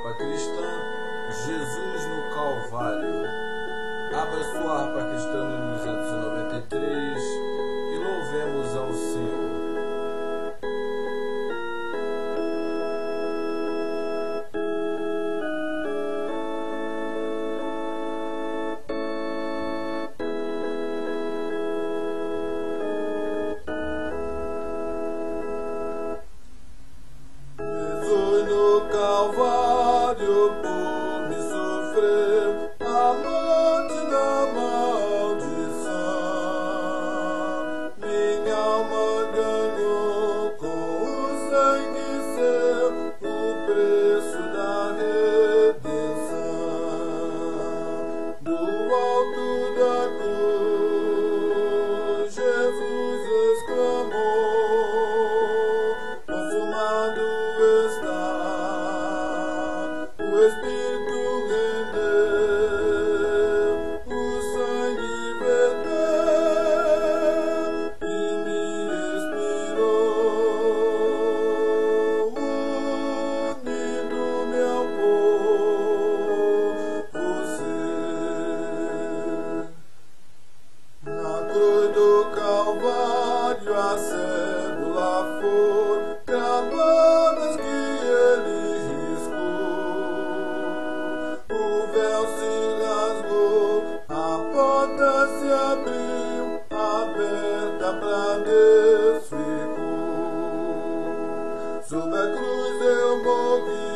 harpa cristã, Jesus no Calvário. Abra sua harpa cristã no 293 e louvemos ao Senhor. Calvário por me sofreu a morte da maldição. Minha alma ganhou com o sangue seu o preço da redenção. Do alto da cruz Jesus exclamou: consumado está. O Espírito rendeu, o sangue verteu e me expirou, unindo-me ao povo seu. Na cruz do Calvário a cédula foi gravadas que ele se abriu, aberta pra Deus ficou. Sob a cruz eu morri.